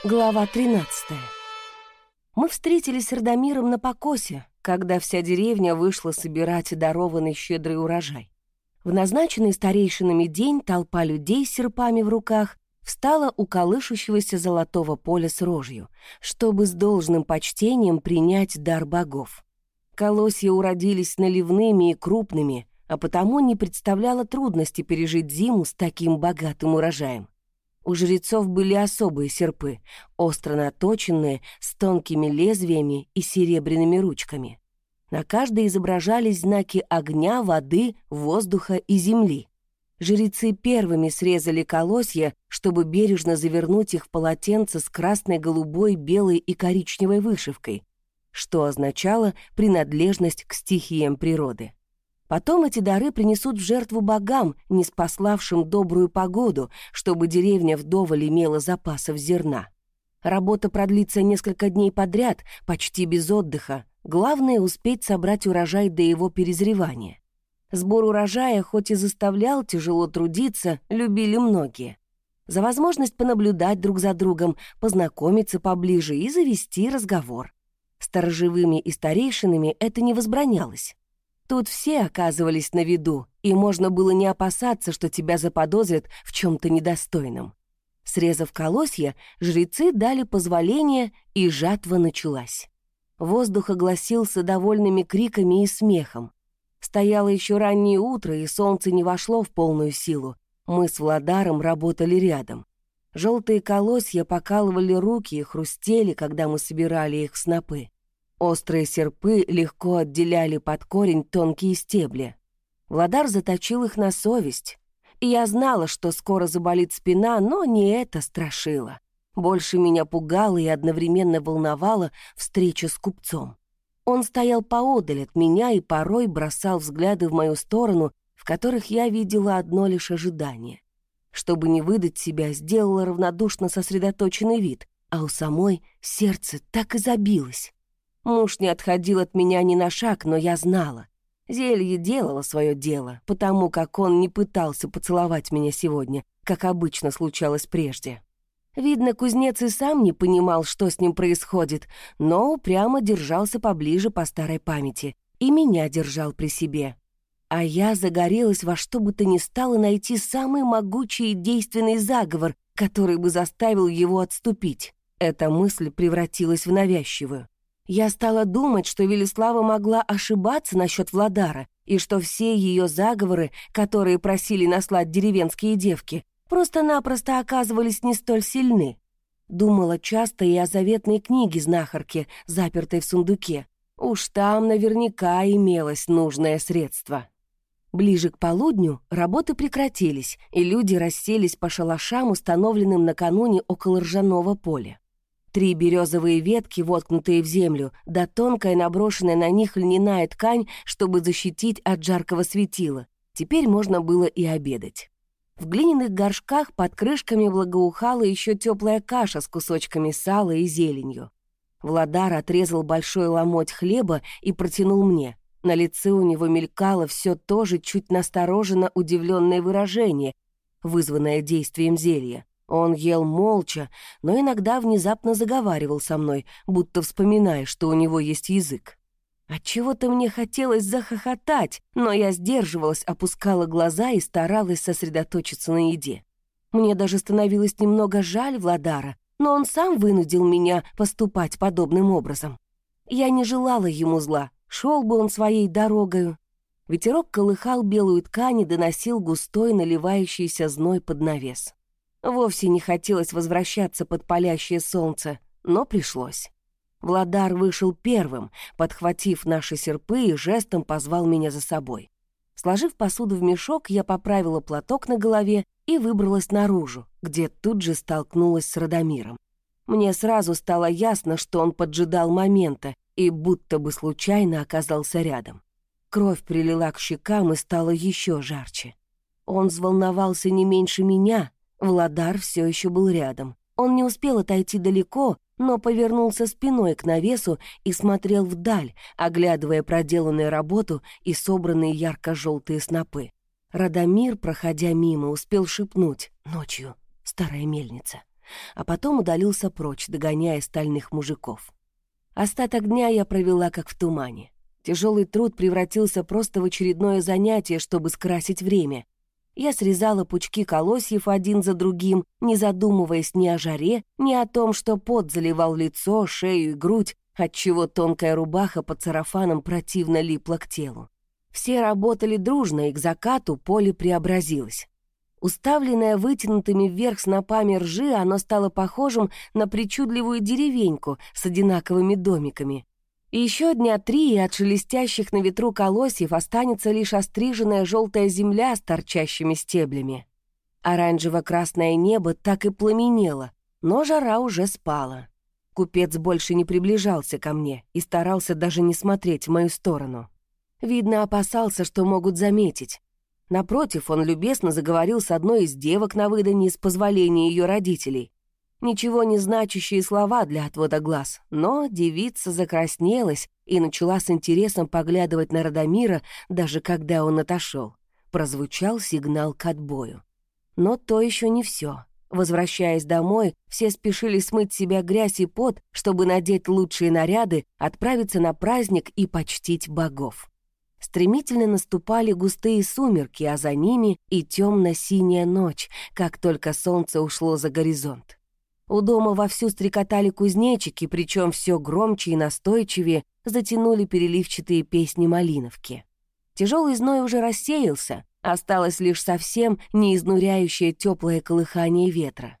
Глава 13. Мы встретились с Радомиром на покосе, когда вся деревня вышла собирать дарованный щедрый урожай. В назначенный старейшинами день толпа людей с серпами в руках встала у колышущегося золотого поля с рожью, чтобы с должным почтением принять дар богов. Колосья уродились наливными и крупными, а потому не представляло трудности пережить зиму с таким богатым урожаем. У жрецов были особые серпы, остро наточенные, с тонкими лезвиями и серебряными ручками. На каждой изображались знаки огня, воды, воздуха и земли. Жрецы первыми срезали колосья, чтобы бережно завернуть их в полотенце с красной, голубой, белой и коричневой вышивкой, что означало принадлежность к стихиям природы. Потом эти дары принесут в жертву богам, ниспославшим добрую погоду, чтобы деревня вдоволь имела запасов зерна. Работа продлится несколько дней подряд, почти без отдыха. Главное — успеть собрать урожай до его перезревания. Сбор урожая, хоть и заставлял тяжело трудиться, любили многие. За возможность понаблюдать друг за другом, познакомиться поближе и завести разговор. Сторожевыми и старейшинами это не возбранялось. Тут все оказывались на виду, и можно было не опасаться, что тебя заподозрят в чем-то недостойном. Срезав колосья, жрецы дали позволение, и жатва началась. Воздух огласился довольными криками и смехом. Стояло еще раннее утро, и солнце не вошло в полную силу. Мы с Владаром работали рядом. Желтые колосья покалывали руки и хрустели, когда мы собирали их в снопы. Острые серпы легко отделяли под корень тонкие стебли. Владар заточил их на совесть. И я знала, что скоро заболит спина, но не это страшило. Больше меня пугало и одновременно волновала встреча с купцом. Он стоял поодаль от меня и порой бросал взгляды в мою сторону, в которых я видела одно лишь ожидание. Чтобы не выдать себя, сделала равнодушно сосредоточенный вид, а у самой сердце так и забилось. Муж не отходил от меня ни на шаг, но я знала. Зелье делало свое дело, потому как он не пытался поцеловать меня сегодня, как обычно случалось прежде. Видно, кузнец и сам не понимал, что с ним происходит, но упрямо держался поближе по старой памяти и меня держал при себе. А я загорелась во что бы то ни стало найти самый могучий и действенный заговор, который бы заставил его отступить. Эта мысль превратилась в навязчивую. Я стала думать, что Велислава могла ошибаться насчет Владара, и что все ее заговоры, которые просили наслать деревенские девки, просто-напросто оказывались не столь сильны. Думала часто и о заветной книге знахарки, запертой в сундуке. Уж там наверняка имелось нужное средство. Ближе к полудню работы прекратились, и люди расселись по шалашам, установленным накануне около ржаного поля. 3 березовые ветки, воткнутые в землю, да тонкая наброшенная на них льняная ткань, чтобы защитить от жаркого светила. Теперь можно было и обедать. В глиняных горшках под крышками благоухала еще теплая каша с кусочками сала и зеленью. Владар отрезал большой ломоть хлеба и протянул мне. На лице у него мелькало все то же чуть настороженно удивленное выражение, вызванное действием зелья. Он ел молча, но иногда внезапно заговаривал со мной, будто вспоминая, что у него есть язык. Отчего-то мне хотелось захохотать, но я сдерживалась, опускала глаза и старалась сосредоточиться на еде. Мне даже становилось немного жаль Владара, но он сам вынудил меня поступать подобным образом. Я не желала ему зла, шел бы он своей дорогою. Ветерок колыхал белую ткань и доносил густой наливающийся зной под навес. Вовсе не хотелось возвращаться под палящее солнце, но пришлось. Владар вышел первым, подхватив наши серпы и жестом позвал меня за собой. Сложив посуду в мешок, я поправила платок на голове и выбралась наружу, где тут же столкнулась с Радомиром. Мне сразу стало ясно, что он поджидал момента и будто бы случайно оказался рядом. Кровь прилила к щекам и стало еще жарче. Он взволновался не меньше меня. Владар все еще был рядом. Он не успел отойти далеко, но повернулся спиной к навесу и смотрел вдаль, оглядывая проделанную работу и собранные ярко-желтые снопы. Радомир, проходя мимо, успел шепнуть: «Ночью старая мельница». а потом удалился прочь, догоняя стальных мужиков. Остаток дня я провела как в тумане. Тяжелый труд превратился просто в очередное занятие, чтобы скрасить время. Я срезала пучки колосьев один за другим, не задумываясь ни о жаре, ни о том, что пот заливал лицо, шею и грудь, отчего тонкая рубаха под сарафаном противно липла к телу. Все работали дружно, и к закату поле преобразилось. Уставленное вытянутыми вверх снопами ржи, оно стало похожим на причудливую деревеньку с одинаковыми домиками. И еще дня 3 от шелестящих на ветру колосьев останется лишь остриженная желтая земля с торчащими стеблями. Оранжево-красное небо так и пламенело, но жара уже спала. Купец больше не приближался ко мне и старался даже не смотреть в мою сторону. Видно, опасался, что могут заметить. Напротив, он любезно заговорил с одной из девок на выданье с позволения ее родителей. Ничего не значащие слова для отвода глаз, но девица закраснелась и начала с интересом поглядывать на Радомира, даже когда он отошел. Прозвучал сигнал к отбою. Но то еще не все. Возвращаясь домой, все спешили смыть с себя грязь и пот, чтобы надеть лучшие наряды, отправиться на праздник и почтить богов. Стремительно наступали густые сумерки, а за ними и темно-синяя ночь, как только солнце ушло за горизонт. У дома вовсю стрекотали кузнечики, причем все громче и настойчивее затянули переливчатые песни малиновки. Тяжелый зной уже рассеялся, осталось лишь совсем неизнуряющее теплое колыхание ветра.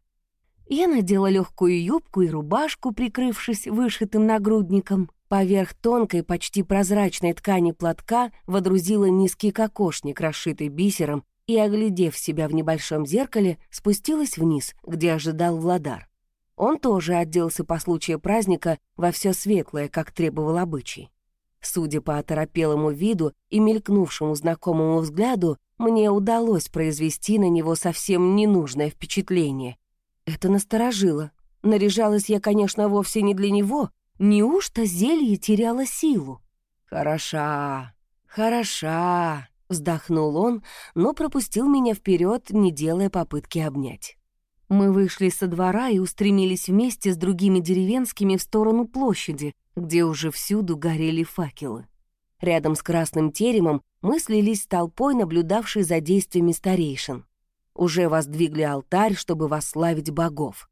Я надела легкую юбку и рубашку, прикрывшись вышитым нагрудником. Поверх тонкой, почти прозрачной ткани платка водрузила низкий кокошник, расшитый бисером, и, оглядев себя в небольшом зеркале, спустилась вниз, где ожидал Владар. Он тоже оделся по случаю праздника во все светлое, как требовал обычай. Судя по оторопелому виду и мелькнувшему знакомому взгляду, мне удалось произвести на него совсем ненужное впечатление. Это насторожило. Наряжалась я, конечно, вовсе не для него. Неужто зелье теряло силу? «Хороша, хороша», — вздохнул он, но пропустил меня вперед, не делая попытки обнять. Мы вышли со двора и устремились вместе с другими деревенскими в сторону площади, где уже всюду горели факелы. Рядом с красным теремом мы слились с толпой, наблюдавшей за действиями старейшин. Уже воздвигли алтарь, чтобы восславить богов.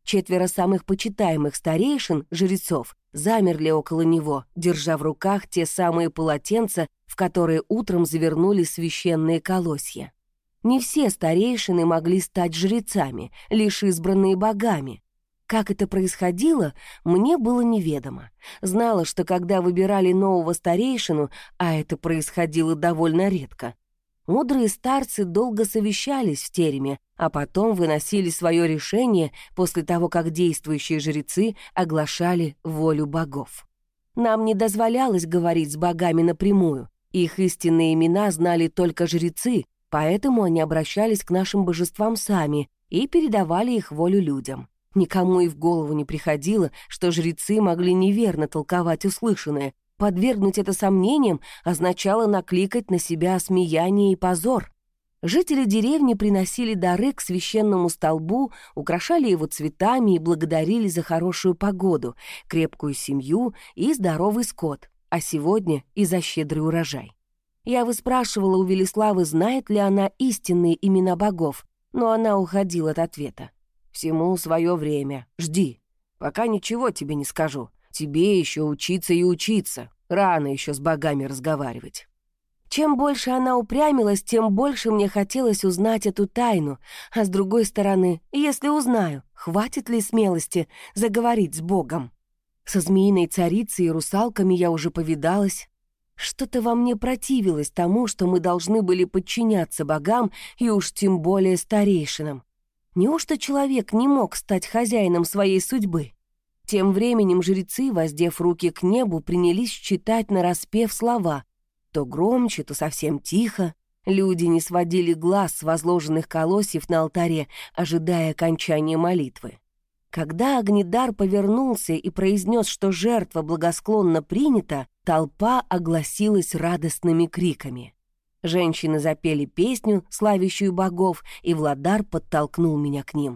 4 самых почитаемых старейшин, жрецов, замерли около него, держа в руках те самые полотенца, в которые утром завернули священные колосья. Не все старейшины могли стать жрецами, лишь избранные богами. Как это происходило, мне было неведомо. Знала, что когда выбирали нового старейшину, а это происходило довольно редко, мудрые старцы долго совещались в тереме, а потом выносили свое решение после того, как действующие жрецы оглашали волю богов. Нам не дозволялось говорить с богами напрямую. Их истинные имена знали только жрецы, поэтому они обращались к нашим божествам сами и передавали их волю людям. Никому и в голову не приходило, что жрецы могли неверно толковать услышанное. Подвергнуть это сомнениям означало накликать на себя осмеяние и позор. Жители деревни приносили дары к священному столбу, украшали его цветами и благодарили за хорошую погоду, крепкую семью и здоровый скот, а сегодня и за щедрый урожай. Я выспрашивала у Велиславы, знает ли она истинные имена богов, но она уходила от ответа. «Всему свое время. Жди. Пока ничего тебе не скажу. Тебе еще учиться и учиться. Рано еще с богами разговаривать». Чем больше она упрямилась, тем больше мне хотелось узнать эту тайну. А с другой стороны, если узнаю, хватит ли смелости заговорить с Богом? Со змеиной царицей и русалками я уже повидалась. Что-то во мне противилось тому, что мы должны были подчиняться богам и уж тем более старейшинам. Неужто человек не мог стать хозяином своей судьбы? Тем временем жрецы, воздев руки к небу, принялись читать нараспев слова. То громче, то совсем тихо. Люди не сводили глаз с возложенных колосьев на алтаре, ожидая окончания молитвы. Когда Огнедар повернулся и произнес, что жертва благосклонно принята, толпа огласилась радостными криками. Женщины запели песню, славящую богов, и Владар подтолкнул меня к ним.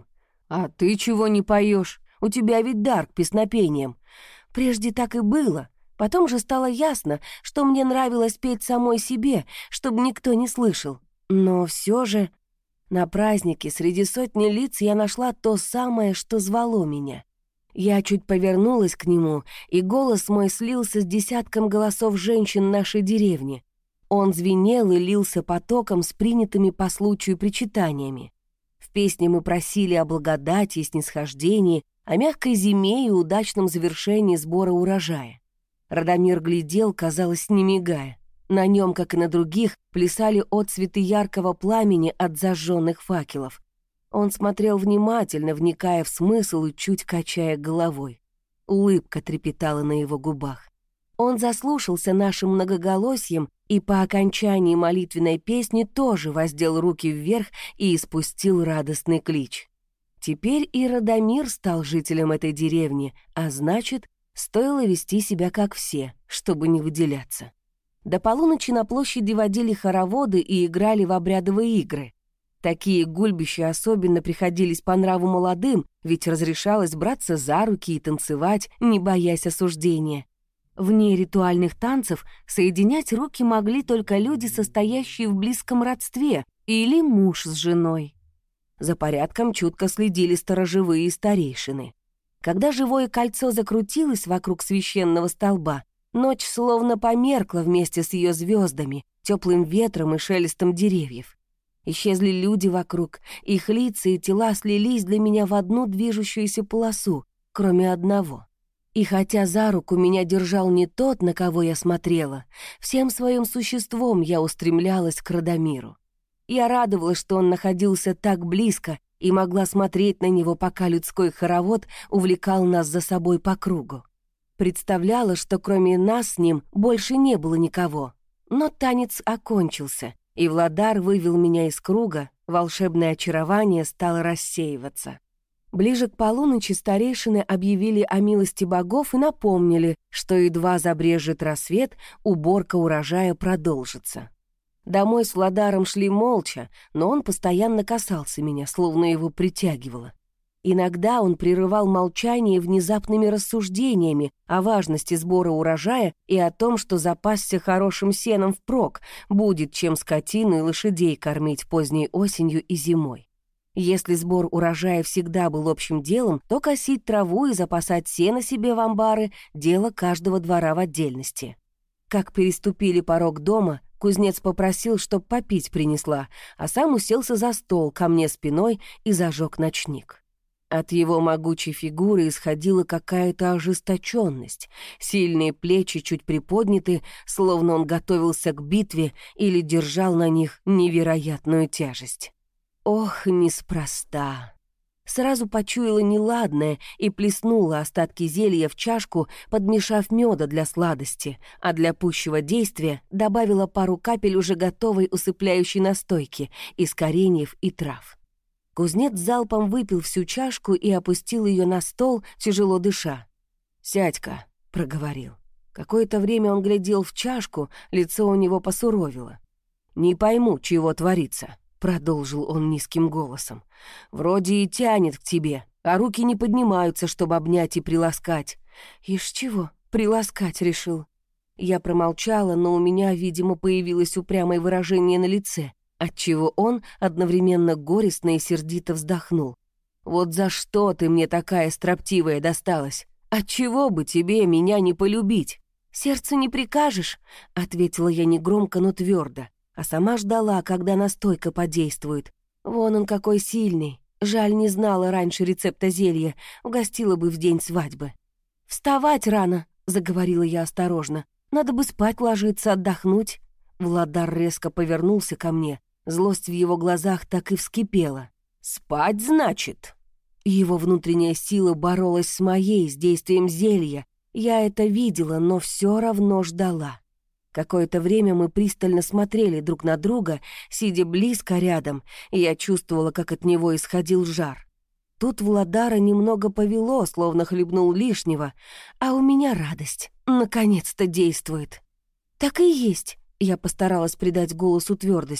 «А ты чего не поешь? У тебя ведь дар к песнопениям». Прежде так и было. Потом же стало ясно, что мне нравилось петь самой себе, чтобы никто не слышал. Но все же на празднике среди сотни лиц я нашла то самое, что звало меня. Я чуть повернулась к нему, и голос мой слился с десятком голосов женщин нашей деревни. Он звенел и лился потоком с принятыми по случаю причитаниями. В песне мы просили о благодати и снисхождении, о мягкой зиме и удачном завершении сбора урожая. Радомир глядел, казалось, не мигая. На нем, как и на других, плясали отцветы яркого пламени от зажженных факелов. Он смотрел внимательно, вникая в смысл и чуть качая головой. Улыбка трепетала на его губах. Он заслушался нашим многоголосием и по окончании молитвенной песни тоже воздел руки вверх и испустил радостный клич. Теперь и Радомир стал жителем этой деревни, а значит, стоило вести себя как все, чтобы не выделяться. До полуночи на площади водили хороводы и играли в обрядовые игры. Такие гульбища особенно приходились по нраву молодым, ведь разрешалось браться за руки и танцевать, не боясь осуждения. Вне ритуальных танцев соединять руки могли только люди, состоящие в близком родстве, или муж с женой. За порядком чутко следили сторожевые и старейшины. Когда живое кольцо закрутилось вокруг священного столба, ночь словно померкла вместе с ее звездами, теплым ветром и шелестом деревьев. Исчезли люди вокруг, их лица и тела слились для меня в одну движущуюся полосу, кроме одного. И хотя за руку меня держал не тот, на кого я смотрела, всем своим существом я устремлялась к Радомиру. Я радовалась, что он находился так близко, и могла смотреть на него, пока людской хоровод увлекал нас за собой по кругу. Представляла, что кроме нас с ним больше не было никого. Но танец окончился, и Владар вывел меня из круга, волшебное очарование стало рассеиваться. Ближе к полуночи старейшины объявили о милости богов и напомнили, что едва забрежет рассвет, уборка урожая продолжится. Домой с Владаром шли молча, но он постоянно касался меня, словно его притягивало. Иногда он прерывал молчание внезапными рассуждениями о важности сбора урожая и о том, что запасся хорошим сеном впрок, будет чем скотину и лошадей кормить поздней осенью и зимой. Если сбор урожая всегда был общим делом, то косить траву и запасать сено себе в амбары — дело каждого двора в отдельности. Как переступили порог дома, кузнец попросил, чтоб попить принесла, а сам уселся за стол ко мне спиной и зажег ночник. От его могучей фигуры исходила какая-то ожесточенность, сильные плечи чуть приподняты, словно он готовился к битве или держал на них невероятную тяжесть. Ох, неспроста. Сразу почуяла неладное и плеснула остатки зелья в чашку, подмешав меда для сладости, а для пущего действия добавила пару капель уже готовой усыпляющей настойки из кореньев и трав. Кузнец залпом выпил всю чашку и опустил ее на стол, тяжело дыша. «Сядь-ка», — проговорил. Какое-то время он глядел в чашку, лицо у него посуровило. «Не пойму, чего творится», — продолжил он низким голосом. «Вроде и тянет к тебе, а руки не поднимаются, чтобы обнять и приласкать». «Ишь чего, приласкать решил?» Я промолчала, но у меня, видимо, появилось упрямое выражение на лице, отчего он одновременно горестно и сердито вздохнул. «Вот за что ты мне такая строптивая досталась? Отчего бы тебе меня не полюбить?» «Сердцу не прикажешь», — ответила я негромко, но твердо, а сама ждала, когда настойка подействует. Вон он какой сильный. Жаль, не знала раньше рецепта зелья, угостила бы в день свадьбы. «Вставать рано», — заговорила я осторожно. «Надо бы спать ложиться, отдохнуть». Владар резко повернулся ко мне. Злость в его глазах так и вскипела. «Спать, значит?» Его внутренняя сила боролась с моей, с действием зелья. Я это видела, но все равно ждала. Какое-то время мы пристально смотрели друг на друга, сидя близко рядом, и я чувствовала, как от него исходил жар. Тут Владара немного повело, словно хлебнул лишнего, а у меня радость. Наконец-то действует. «Так и есть», — я постаралась придать голосу твердость.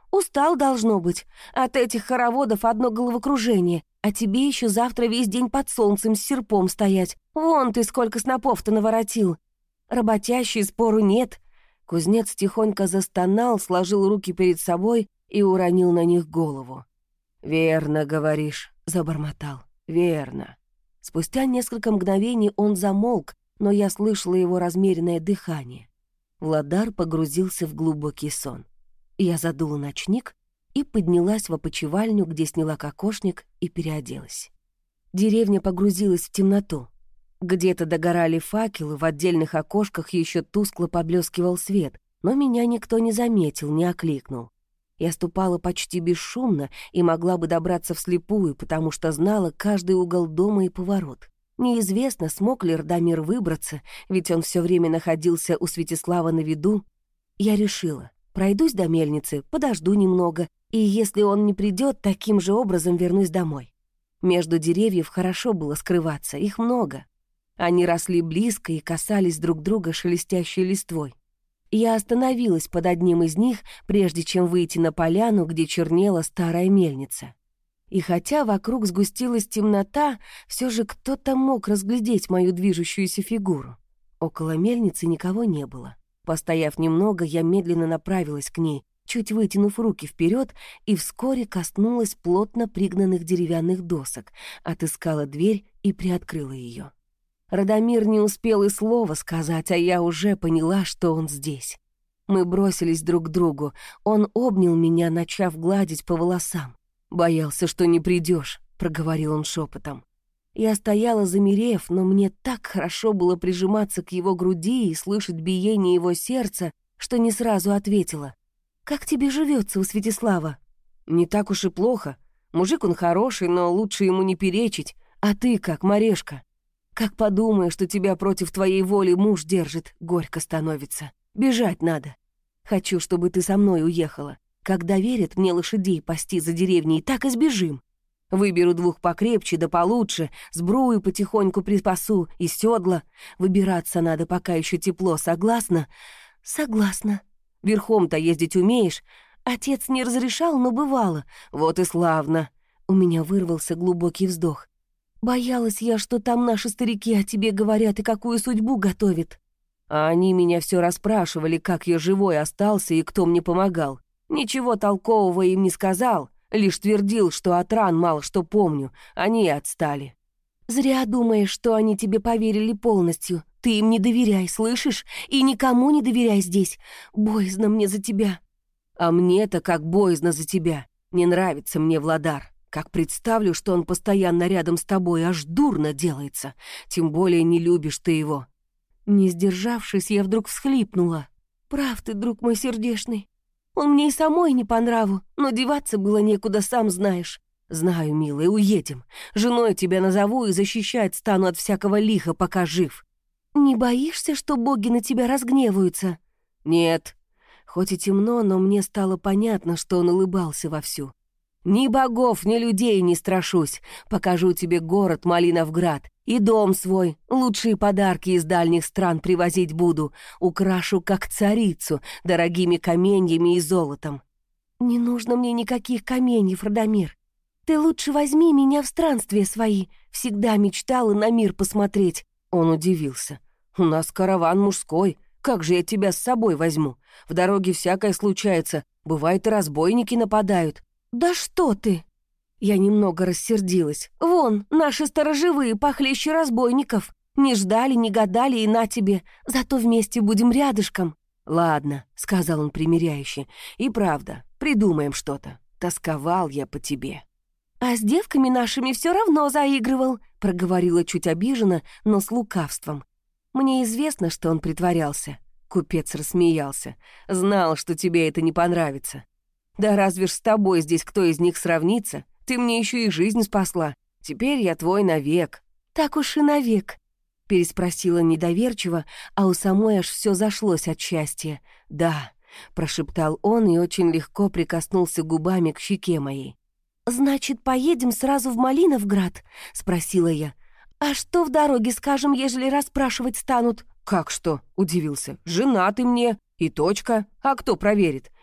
Устал, должно быть. От этих хороводов одно головокружение. А тебе еще завтра весь день под солнцем с серпом стоять. Вон ты сколько снопов-то наворотил. Работящий, спору нет». Кузнец тихонько застонал, сложил руки перед собой и уронил на них голову. «Верно говоришь», — забормотал. «Верно». Спустя несколько мгновений он замолк, но я слышала его размеренное дыхание. Владар погрузился в глубокий сон. Я задула ночник и поднялась в опочивальню, где сняла кокошник и переоделась. Деревня погрузилась в темноту. Где-то догорали факелы, в отдельных окошках еще тускло поблескивал свет, но меня никто не заметил, не окликнул. Я ступала почти бесшумно и могла бы добраться вслепую, потому что знала каждый угол дома и поворот. Неизвестно, смог ли Радомир выбраться, ведь он все время находился у Святислава на виду. Я решила, пройдусь до мельницы, подожду немного, и если он не придет, таким же образом вернусь домой. Между деревьев хорошо было скрываться, их много. Они росли близко и касались друг друга шелестящей листвой. Я остановилась под одним из них, прежде чем выйти на поляну, где чернела старая мельница. И хотя вокруг сгустилась темнота, все же кто-то мог разглядеть мою движущуюся фигуру. Около мельницы никого не было. Постояв немного, я медленно направилась к ней, чуть вытянув руки вперед, и вскоре коснулась плотно пригнанных деревянных досок, отыскала дверь и приоткрыла ее. Радомир не успел и слова сказать, а я уже поняла, что он здесь. Мы бросились друг к другу. Он обнял меня, начав гладить по волосам. «Боялся, что не придешь», — проговорил он шепотом. Я стояла, замерев, но мне так хорошо было прижиматься к его груди и слышать биение его сердца, что не сразу ответила. «Как тебе живется у Святислава?» «Не так уж и плохо. Мужик он хороший, но лучше ему не перечить. А ты как, Марешка? Как подумаешь, что тебя против твоей воли муж держит, горько становится. Бежать надо. Хочу, чтобы ты со мной уехала. Как доверят мне лошадей пасти за деревней, так и сбежим. Выберу 2 покрепче да получше, сбрую потихоньку припасу и седла. Выбираться надо, пока еще тепло, согласна?» «Согласна». «Верхом-то ездить умеешь?» «Отец не разрешал, но бывало». «Вот и славно». У меня вырвался глубокий вздох. «Боялась я, что там наши старики о тебе говорят и какую судьбу готовят». А они меня все расспрашивали, как я живой остался и кто мне помогал. Ничего толкового им не сказал, лишь твердил, что от ран мало что помню, они и отстали. «Зря думаешь, что они тебе поверили полностью. Ты им не доверяй, слышишь? И никому не доверяй здесь. Боязно мне за тебя». «А мне-то как боязно за тебя. Не нравится мне Владар. Как представлю, что он постоянно рядом с тобой, аж дурно делается. Тем более не любишь ты его». Не сдержавшись, я вдруг всхлипнула. «Прав ты, друг мой сердечный. Он мне и самой не по нраву, но деваться было некуда, сам знаешь». «Знаю, милая, уедем. Женой тебя назову и защищать стану от всякого лиха, пока жив». «Не боишься, что боги на тебя разгневаются?» «Нет». Хоть и темно, но мне стало понятно, что он улыбался вовсю. «Ни богов, ни людей не страшусь. Покажу тебе город Малиновград и дом свой. Лучшие подарки из дальних стран привозить буду. Украшу, как царицу, дорогими каменьями и золотом». «Не нужно мне никаких каменьев, Радомир. Ты лучше возьми меня в странствия свои. Всегда мечтала на мир посмотреть». Он удивился. «У нас караван мужской. Как же я тебя с собой возьму? В дороге всякое случается. Бывает, и разбойники нападают». «Да что ты!» Я немного рассердилась. «Вон, наши сторожевые похлеще разбойников. Не ждали, не гадали, и на тебе. Зато вместе будем рядышком». «Ладно», — сказал он примиряюще. «И правда, придумаем что-то. Тосковал я по тебе». «А с девками нашими все равно заигрывал», — проговорила чуть обиженно, но с лукавством. Мне известно, что он притворялся. Купец рассмеялся. «Знал, что тебе это не понравится. Да разве ж с тобой здесь кто из них сравнится? Ты мне еще и жизнь спасла. Теперь я твой навек». «Так уж и навек», — переспросила недоверчиво, а у самой аж все зашлось от счастья. «Да», — прошептал он и очень легко прикоснулся губами к щеке моей. «Значит, поедем сразу в Малиновград?» — спросила я. «А что в дороге скажем, ежели расспрашивать станут?» «Как что?» — удивился. «Жена ты мне, и точка. А кто проверит?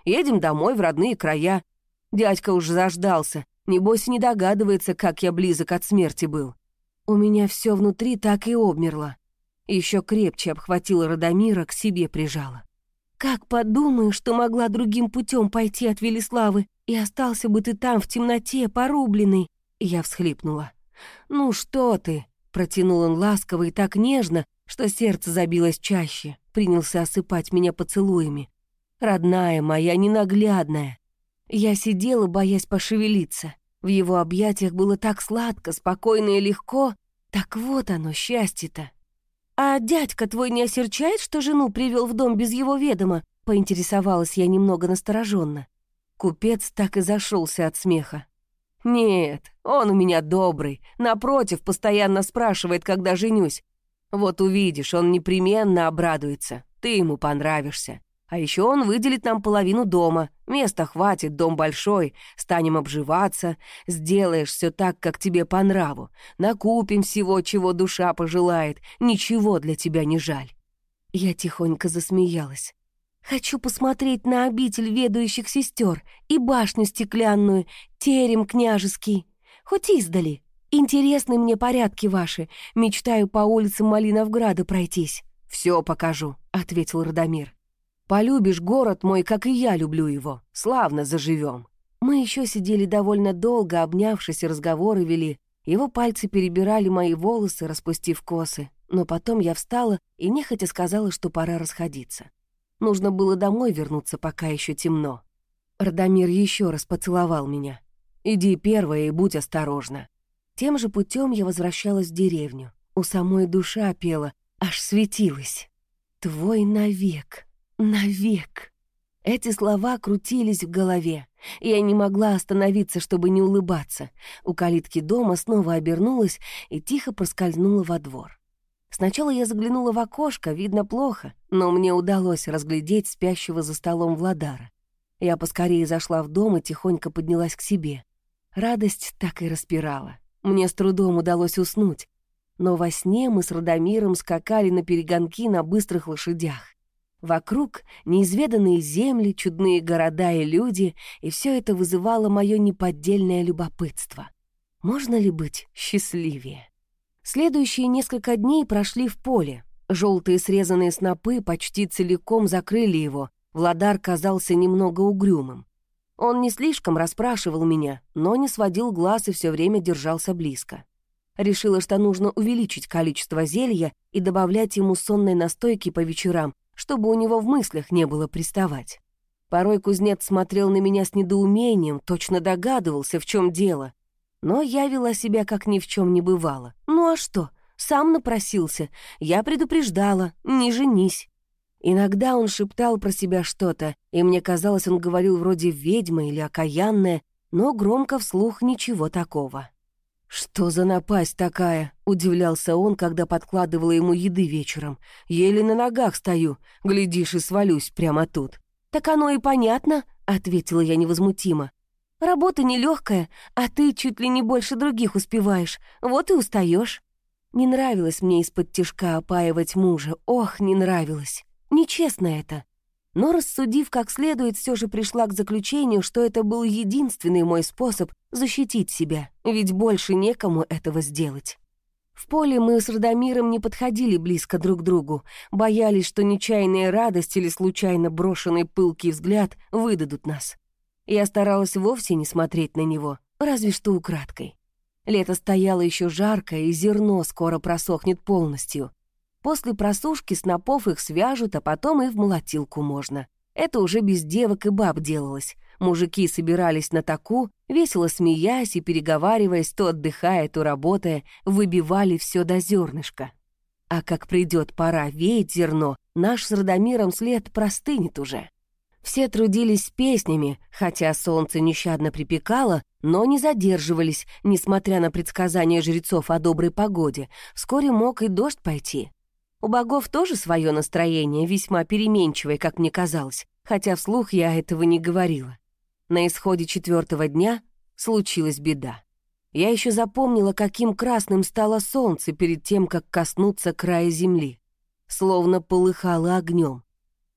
Едем домой в родные края. Дядька уж заждался, небось не догадывается, как я близок от смерти был. У меня все внутри так и обмерло. Еще крепче обхватила Радомира, к себе прижала. Как подумаю, что могла другим путем пойти от Велиславы, и остался бы ты там в темноте, порубленный. Я всхлипнула. «Ну что ты?» — протянул он ласково и так нежно, что сердце забилось чаще, принялся осыпать меня поцелуями. «Родная моя, ненаглядная». Я сидела, боясь пошевелиться. В его объятиях было так сладко, спокойно и легко. Так вот оно, счастье-то. «А дядька твой не осерчает, что жену привел в дом без его ведома?» — поинтересовалась я немного настороженно. Купец так и зашелся от смеха. «Нет, он у меня добрый. Напротив, постоянно спрашивает, когда женюсь. Вот увидишь, он непременно обрадуется. Ты ему понравишься. А еще он выделит нам половину дома. Места хватит, дом большой. Станем обживаться. Сделаешь все так, как тебе по нраву. Накупим всего, чего душа пожелает. Ничего для тебя не жаль». Я тихонько засмеялась. «Хочу посмотреть на обитель ведающих сестер и башню стеклянную, терем княжеский. Хоть издали. Интересны мне порядки ваши. Мечтаю по улицам Малиновграда пройтись». «Все покажу», — ответил Радомир. «Полюбишь город мой, как и я люблю его. Славно заживем». Мы еще сидели довольно долго, обнявшись, и разговоры вели. Его пальцы перебирали мои волосы, распустив косы. Но потом я встала и нехотя сказала, что пора расходиться. Нужно было домой вернуться, пока еще темно. Радомир еще раз поцеловал меня. «Иди первая и будь осторожна». Тем же путем я возвращалась в деревню. У самой душа пела, аж светилась. «Твой навек, навек». Эти слова крутились в голове. Я не могла остановиться, чтобы не улыбаться. У калитки дома снова обернулась и тихо проскользнула во двор. Сначала я заглянула в окошко, видно плохо, но мне удалось разглядеть спящего за столом Владара. Я поскорее зашла в дом и тихонько поднялась к себе. Радость так и распирала. Мне с трудом удалось уснуть. Но во сне мы с Радомиром скакали на перегонки на быстрых лошадях. Вокруг неизведанные земли, чудные города и люди, и все это вызывало мое неподдельное любопытство. Можно ли быть счастливее? Следующие несколько дней прошли в поле. Желтые срезанные снопы почти целиком закрыли его. Владар казался немного угрюмым. Он не слишком расспрашивал меня, но не сводил глаз и все время держался близко. Решила, что нужно увеличить количество зелья и добавлять ему сонной настойки по вечерам, чтобы у него в мыслях не было приставать. Порой кузнец смотрел на меня с недоумением, точно догадывался, в чем дело. Но я вела себя, как ни в чем не бывало. Ну а что? Сам напросился. Я предупреждала, не женись. Иногда он шептал про себя что-то, и мне казалось, он говорил вроде «ведьма» или «окаянная», но громко вслух ничего такого. «Что за напасть такая?» — удивлялся он, когда подкладывала ему еды вечером. «Еле на ногах стою, глядишь и свалюсь прямо тут». «Так оно и понятно», — ответила я невозмутимо. «Работа нелегкая, а ты чуть ли не больше других успеваешь, вот и устаешь». Не нравилось мне из-под тишка опаивать мужа, ох, не нравилось. Нечестно это. Но, рассудив как следует, все же пришла к заключению, что это был единственный мой способ защитить себя, ведь больше некому этого сделать. В поле мы с Радомиром не подходили близко друг к другу, боялись, что нечаянная радость или случайно брошенный пылкий взгляд выдадут нас. Я старалась вовсе не смотреть на него, разве что украдкой. Лето стояло еще жаркое, и зерно скоро просохнет полностью. После просушки снопов их свяжут, а потом и в молотилку можно. Это уже без девок и баб делалось. Мужики собирались на таку, весело смеясь и переговариваясь, то отдыхая, то работая, выбивали все до зернышка. А как придет пора веять зерно, наш с Радомиром след простынет уже. Все трудились с песнями, хотя солнце нещадно припекало, но не задерживались, несмотря на предсказания жрецов о доброй погоде. Вскоре мог и дождь пойти. У богов тоже свое настроение, весьма переменчивое, как мне казалось, хотя вслух я этого не говорила. На исходе 4-го дня случилась беда. Я еще запомнила, каким красным стало солнце перед тем, как коснуться края земли. Словно полыхало огнем.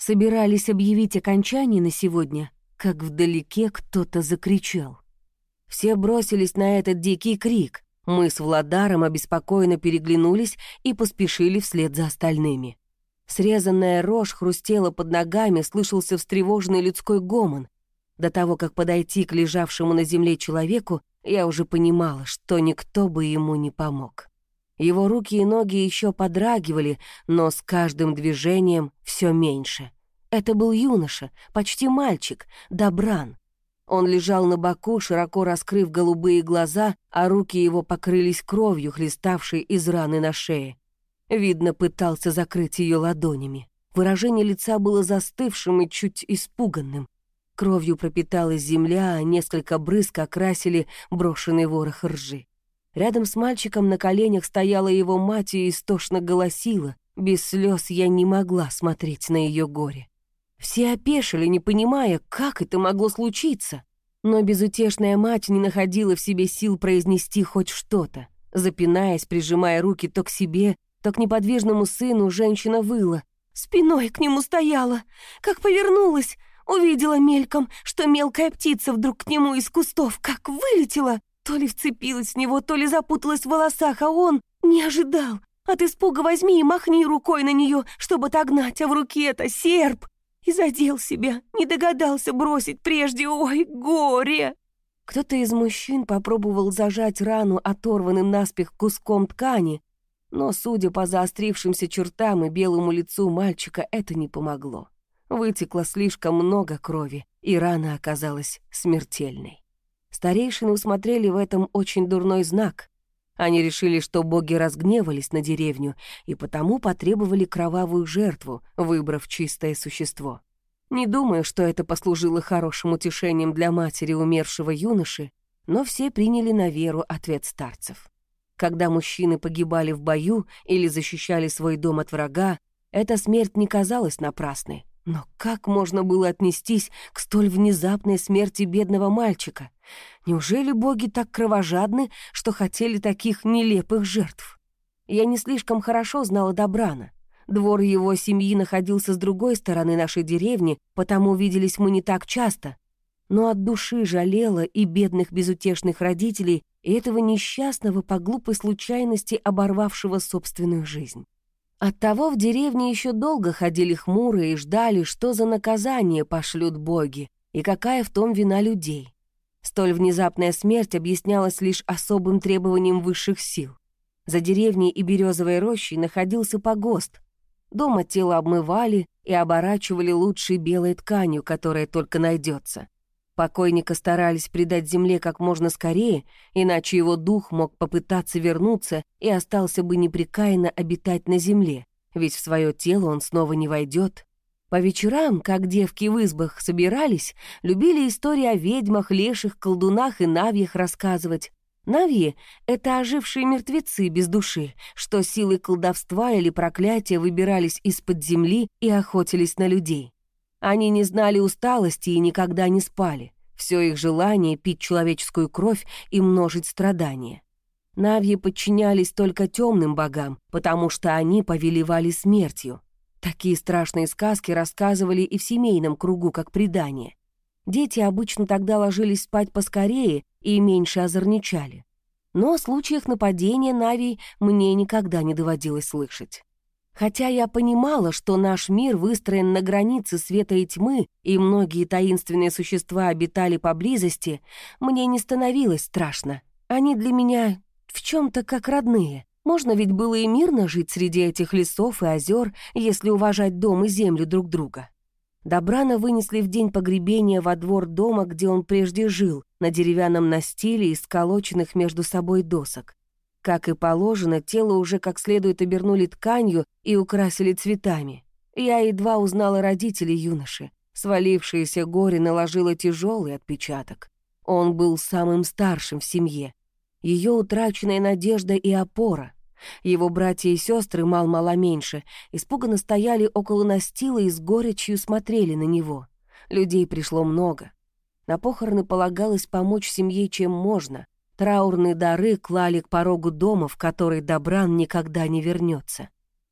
Собирались объявить окончание на сегодня, как вдалеке кто-то закричал. Все бросились на этот дикий крик. Мы с Владаром обеспокоенно переглянулись и поспешили вслед за остальными. Срезанная рожь хрустела под ногами, слышался встревоженный людской гомон. До того, как подойти к лежавшему на земле человеку, я уже понимала, что никто бы ему не помог. Его руки и ноги еще подрагивали, но с каждым движением все меньше. Это был юноша, почти мальчик, Добран. Он лежал на боку, широко раскрыв голубые глаза, а руки его покрылись кровью, хлеставшей из раны на шее. Видно, пытался закрыть ее ладонями. Выражение лица было застывшим и чуть испуганным. Кровью пропиталась земля, а несколько брызг окрасили брошенный ворох ржи. Рядом с мальчиком на коленях стояла его мать и истошно голосила. Без слез я не могла смотреть на ее горе. Все опешили, не понимая, как это могло случиться. Но безутешная мать не находила в себе сил произнести хоть что-то. Запинаясь, прижимая руки то к себе, то к неподвижному сыну, женщина выла. Спиной к нему стояла. Как повернулась, увидела мельком, что мелкая птица вдруг к нему из кустов как вылетела. То ли вцепилась в него, то ли запуталась в волосах, а он не ожидал. От испуга возьми и махни рукой на нее, чтобы отогнать, а в руке-то серп. И задел себя, не догадался бросить прежде, ой, горе! Кто-то из мужчин попробовал зажать рану оторванным наспех куском ткани, но, судя по заострившимся чертам и белому лицу мальчика, это не помогло. Вытекло слишком много крови, и рана оказалась смертельной. Старейшины усмотрели в этом очень дурной знак. Они решили, что боги разгневались на деревню и потому потребовали кровавую жертву, выбрав чистое существо. Не думаю, что это послужило хорошим утешением для матери умершего юноши, но все приняли на веру ответ старцев. Когда мужчины погибали в бою или защищали свой дом от врага, эта смерть не казалась напрасной. Но как можно было отнестись к столь внезапной смерти бедного мальчика? Неужели боги так кровожадны, что хотели таких нелепых жертв? Я не слишком хорошо знала Добрана. Двор его семьи находился с другой стороны нашей деревни, потому виделись мы не так часто. Но от души жалела и бедных безутешных родителей, и этого несчастного по глупой случайности оборвавшего собственную жизнь. Оттого в деревне еще долго ходили хмурые и ждали, что за наказание пошлют боги, и какая в том вина людей. Столь внезапная смерть объяснялась лишь особым требованием высших сил. За деревней и березовой рощей находился погост. Дома тело обмывали и оборачивали лучшей белой тканью, которая только найдется. Покойника старались предать земле как можно скорее, иначе его дух мог попытаться вернуться и остался бы непрекаянно обитать на земле, ведь в свое тело он снова не войдет. По вечерам, как девки в избах собирались, любили истории о ведьмах, леших, колдунах и навьях рассказывать. Навьи — это ожившие мертвецы без души, что силой колдовства или проклятия выбирались из-под земли и охотились на людей. Они не знали усталости и никогда не спали. Все их желание — пить человеческую кровь и множить страдания. Навьи подчинялись только темным богам, потому что они повелевали смертью. Такие страшные сказки рассказывали и в семейном кругу, как предание. Дети обычно тогда ложились спать поскорее и меньше озорничали. Но о случаях нападения Навий мне никогда не доводилось слышать. Хотя я понимала, что наш мир выстроен на границе света и тьмы, и многие таинственные существа обитали поблизости, мне не становилось страшно. Они для меня в чем-то как родные. Можно ведь было и мирно жить среди этих лесов и озер, если уважать дом и землю друг друга. Добрана вынесли в день погребения во двор дома, где он прежде жил, на деревянном настиле из сколоченных между собой досок. Как и положено, тело уже как следует обернули тканью и украсили цветами. Я едва узнала родителей юноши. Свалившееся горе наложило тяжелый отпечаток. Он был самым старшим в семье. Ее утраченная надежда и опора. Его братья и сестры, мал-мало меньше, испуганно стояли около настила и с горечью смотрели на него. Людей пришло много. На похороны полагалось помочь семье чем можно. Траурные дары клали к порогу дома, в который Добран никогда не вернется.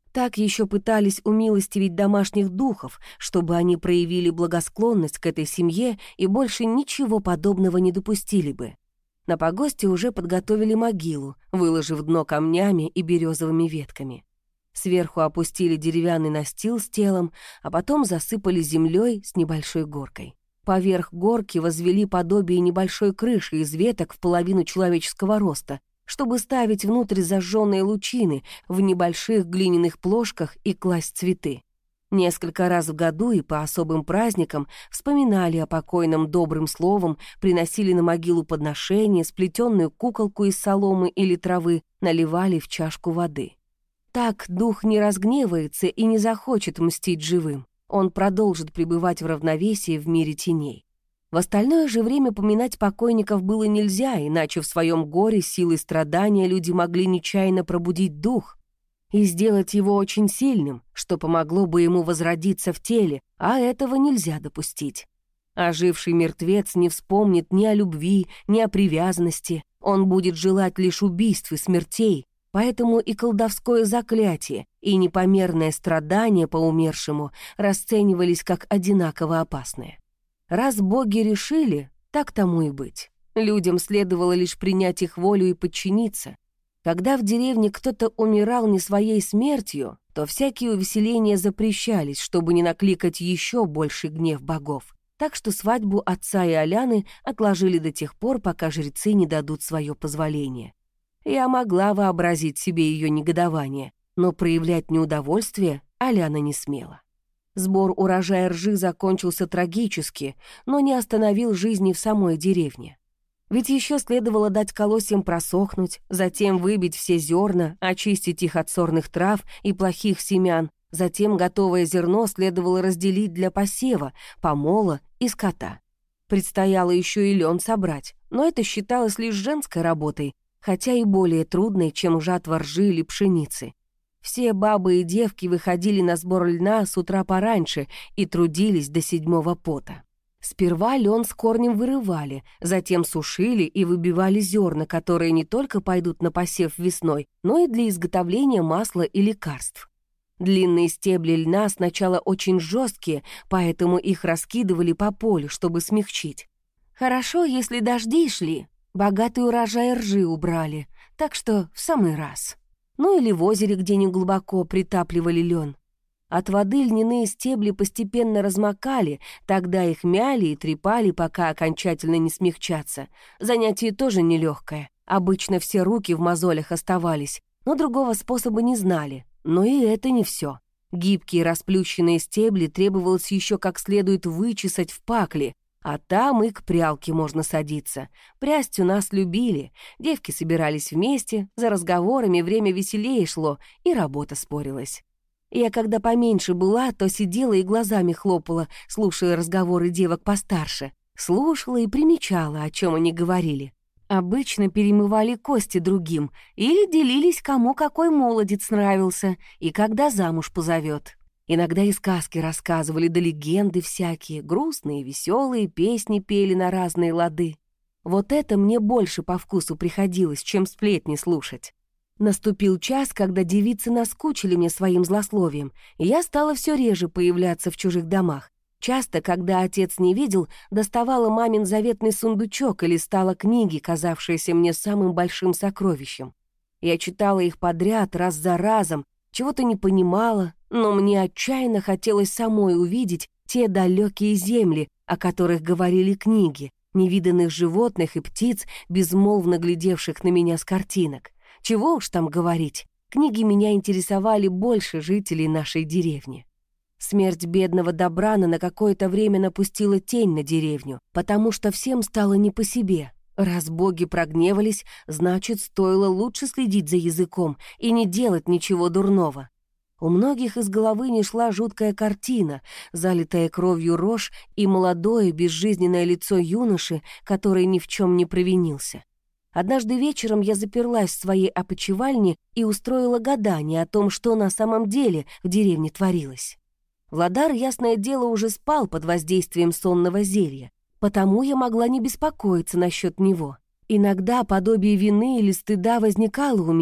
Так еще пытались умилостивить домашних духов, чтобы они проявили благосклонность к этой семье и больше ничего подобного не допустили бы. На погосте уже подготовили могилу, выложив дно камнями и березовыми ветками. Сверху опустили деревянный настил с телом, а потом засыпали землей с небольшой горкой. Поверх горки возвели подобие небольшой крыши из веток в половину человеческого роста, чтобы ставить внутрь зажженные лучины в небольших глиняных плошках и класть цветы. Несколько раз в году и по особым праздникам вспоминали о покойном добрым словом, приносили на могилу подношения, сплетенную куколку из соломы или травы, наливали в чашку воды. Так дух не разгневается и не захочет мстить живым. Он продолжит пребывать в равновесии в мире теней. В остальное же время поминать покойников было нельзя, иначе в своем горе силой страдания люди могли нечаянно пробудить дух и сделать его очень сильным, что помогло бы ему возродиться в теле, а этого нельзя допустить. Оживший мертвец не вспомнит ни о любви, ни о привязанности, он будет желать лишь убийств и смертей, поэтому и колдовское заклятие, и непомерное страдание по умершему расценивались как одинаково опасные. Раз боги решили, так тому и быть. Людям следовало лишь принять их волю и подчиниться. Когда в деревне кто-то умирал не своей смертью, то всякие увеселения запрещались, чтобы не накликать еще больший гнев богов. Так что свадьбу отца и Аляны отложили до тех пор, пока жрецы не дадут свое позволение. Я могла вообразить себе ее негодование, но проявлять неудовольствие Аляна не смела. Сбор урожая ржи закончился трагически, но не остановил жизни в самой деревне. Ведь еще следовало дать колосьям просохнуть, затем выбить все зерна, очистить их от сорных трав и плохих семян, затем готовое зерно следовало разделить для посева, помола и скота. Предстояло еще и лен собрать, но это считалось лишь женской работой, хотя и более трудной, чем жатва ржи или пшеницы. Все бабы и девки выходили на сбор льна с утра пораньше и трудились до 7-го пота. Сперва лен с корнем вырывали, затем сушили и выбивали зерна, которые не только пойдут на посев весной, но и для изготовления масла и лекарств. Длинные стебли льна сначала очень жесткие, поэтому их раскидывали по полю, чтобы смягчить. Хорошо, если дожди шли, богатый урожай ржи убрали, так что в самый раз. Ну или в озере, где не глубоко, притапливали лен. От воды льняные стебли постепенно размокали, тогда их мяли и трепали, пока окончательно не смягчатся. Занятие тоже нелегкое. Обычно все руки в мозолях оставались, но другого способа не знали. Но и это не все. Гибкие расплющенные стебли требовалось еще как следует вычесать в пакле, а там и к прялке можно садиться. Прясть у нас любили. Девки собирались вместе, за разговорами время веселее шло, и работа спорилась. Я, когда поменьше была, то сидела и глазами хлопала, слушая разговоры девок постарше. Слушала и примечала, о чем они говорили. Обычно перемывали кости другим или делились, кому какой молодец нравился и когда замуж позовет. Иногда и сказки рассказывали, да легенды всякие, грустные, веселые, песни пели на разные лады. Вот это мне больше по вкусу приходилось, чем сплетни слушать. Наступил час, когда девицы наскучили мне своим злословием, и я стала все реже появляться в чужих домах. Часто, когда отец не видел, доставала мамин заветный сундучок и листала книги, казавшиеся мне самым большим сокровищем. Я читала их подряд, раз за разом, чего-то не понимала, но мне отчаянно хотелось самой увидеть те далекие земли, о которых говорили книги, невиданных животных и птиц, безмолвно глядевших на меня с картинок. Чего уж там говорить, книги меня интересовали больше жителей нашей деревни. Смерть бедного Добрана на какое-то время напустила тень на деревню, потому что всем стало не по себе. Раз боги прогневались, значит, стоило лучше следить за языком и не делать ничего дурного. У многих из головы не шла жуткая картина, залитая кровью рожь и молодое безжизненное лицо юноши, который ни в чем не провинился. Однажды вечером я заперлась в своей опочивальне и устроила гадание о том, что на самом деле в деревне творилось. Владар, ясное дело, уже спал под воздействием сонного зелья, потому я могла не беспокоиться насчет него. Иногда подобие вины или стыда возникало у меня,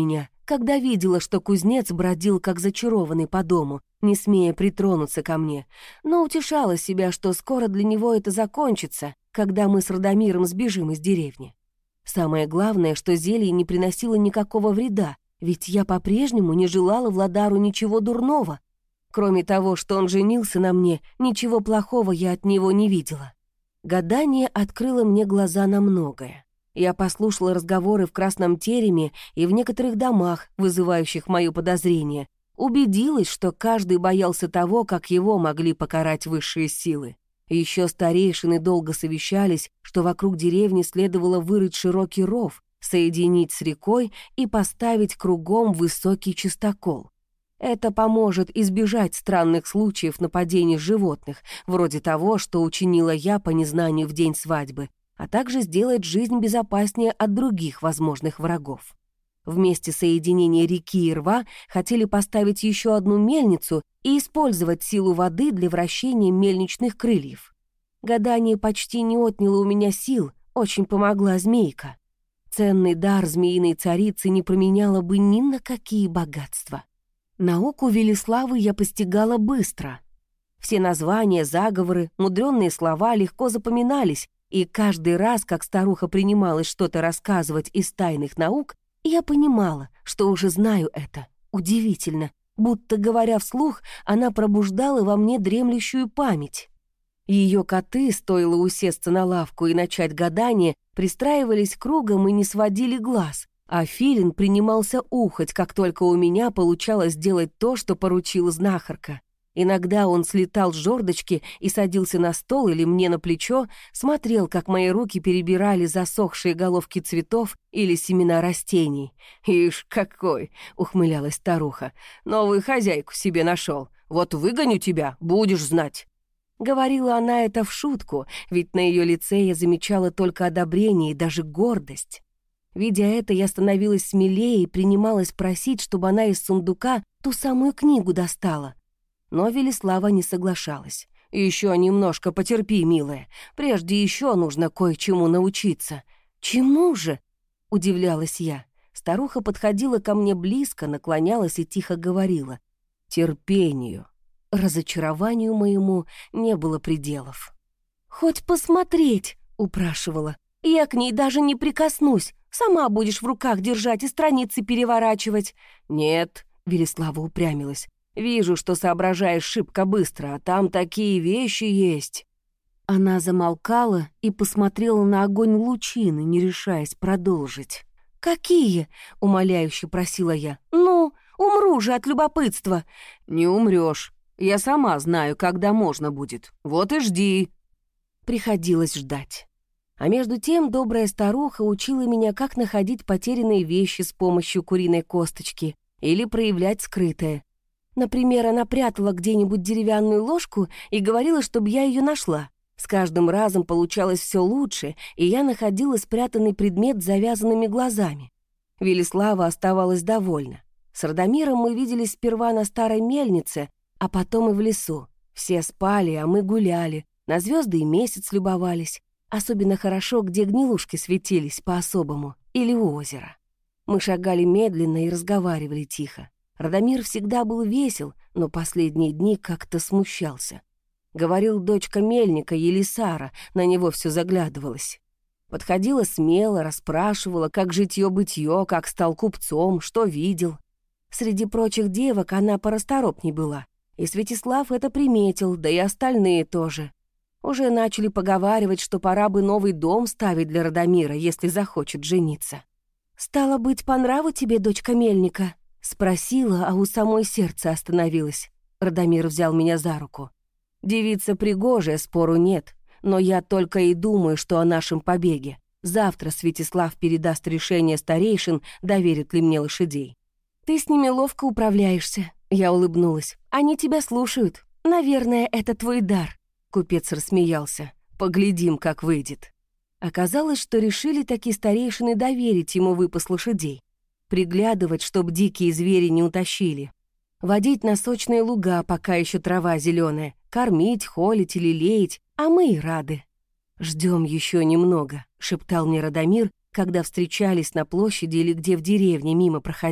когда видела, что кузнец бродил как зачарованный по дому, не смея притронуться ко мне, но утешала себя, что скоро для него это закончится, когда мы с Радомиром сбежим из деревни. Самое главное, что зелье не приносило никакого вреда, ведь я по-прежнему не желала Владару ничего дурного. Кроме того, что он женился на мне, ничего плохого я от него не видела. Гадание открыло мне глаза на многое. Я послушала разговоры в Красном тереме и в некоторых домах, вызывающих моё подозрение, убедилась, что каждый боялся того, как его могли покарать высшие силы. Еще старейшины долго совещались, что вокруг деревни следовало вырыть широкий ров, соединить с рекой и поставить кругом высокий чистокол. Это поможет избежать странных случаев нападений животных, вроде того, что учинила я по незнанию в день свадьбы, а также сделает жизнь безопаснее от других возможных врагов. Вместе соединения реки и рва хотели поставить еще одну мельницу и использовать силу воды для вращения мельничных крыльев. Гадание почти не отняло у меня сил, очень помогла змейка. Ценный дар змеиной царицы не променяла бы ни на какие богатства. Науку Велиславы я постигала быстро. Все названия, заговоры, мудрённые слова легко запоминались, и каждый раз, как старуха принималась что-то рассказывать из тайных наук, я понимала, что уже знаю это. Удивительно, будто, говоря вслух, она пробуждала во мне дремлющую память. Ее коты, стоило усесться на лавку и начать гадание, пристраивались кругом и не сводили глаз, а Филин принимался ухать, как только у меня получалось сделать то, что поручила знахарка. Иногда он слетал с жердочки и садился на стол или мне на плечо, смотрел, как мои руки перебирали засохшие головки цветов или семена растений. «Ишь, какой!» — ухмылялась старуха. «Новую хозяйку себе нашел. Вот выгоню тебя, будешь знать». Говорила она это в шутку, ведь на ее лице я замечала только одобрение и даже гордость. Видя это, я становилась смелее и принималась просить, чтобы она из сундука ту самую книгу достала. Но Велислава не соглашалась. «Еще немножко потерпи, милая. Прежде еще нужно кое-чему научиться». «Чему же?» — удивлялась я. Старуха подходила ко мне близко, наклонялась и тихо говорила. «Терпению». Разочарованию моему не было пределов. «Хоть посмотреть», — упрашивала. «Я к ней даже не прикоснусь. Сама будешь в руках держать и страницы переворачивать». «Нет», — Велислава упрямилась. «Вижу, что соображаешь шибко быстро, а там такие вещи есть». Она замолкала и посмотрела на огонь лучины, не решаясь продолжить. «Какие?» — умоляюще просила я. «Ну, умру же от любопытства». «Не умрёшь. Я сама знаю, когда можно будет. Вот и жди». Приходилось ждать. А между тем добрая старуха учила меня, как находить потерянные вещи с помощью куриной косточки или проявлять скрытое. Например, она прятала где-нибудь деревянную ложку и говорила, чтобы я ее нашла. С каждым разом получалось все лучше, и я находила спрятанный предмет с завязанными глазами. Велислава оставалась довольна. С Радомиром мы виделись сперва на старой мельнице, а потом и в лесу. Все спали, а мы гуляли, на звезды и месяц любовались. Особенно хорошо, где гнилушки светились по-особому, или у озера. Мы шагали медленно и разговаривали тихо. Радомир всегда был весел, но последние дни как-то смущался. Говорил дочка мельника Елисара, на него все заглядывалось. Подходила смело, расспрашивала, как житьё-бытьё, как стал купцом, что видел. Среди прочих девок она порасторопней была, и Святислав это приметил, да и остальные тоже. Уже начали поговаривать, что пора бы новый дом ставить для Радомира, если захочет жениться. «Стало быть, по нраву тебе, дочка мельника?» Спросила, а у самой сердце остановилось. Радомир взял меня за руку. «Девица пригожая, спору нет, но я только и думаю, что о нашем побеге. Завтра Святислав передаст решение старейшин, доверит ли мне лошадей». «Ты с ними ловко управляешься», — я улыбнулась. «Они тебя слушают. Наверное, это твой дар». Купец рассмеялся. «Поглядим, как выйдет». Оказалось, что решили такие старейшины доверить ему выпас лошадей. Приглядывать, чтоб дикие звери не утащили. Водить на сочные луга, пока еще трава зеленая, кормить, холить или леять, а мы и рады. «Ждем еще немного», — шептал мне Радомир, когда встречались на площади или где в деревне мимо проходя.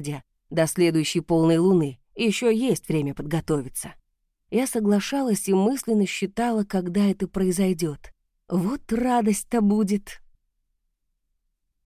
До следующей полной луны еще есть время подготовиться. Я соглашалась и мысленно считала, когда это произойдет. Вот радость-то будет.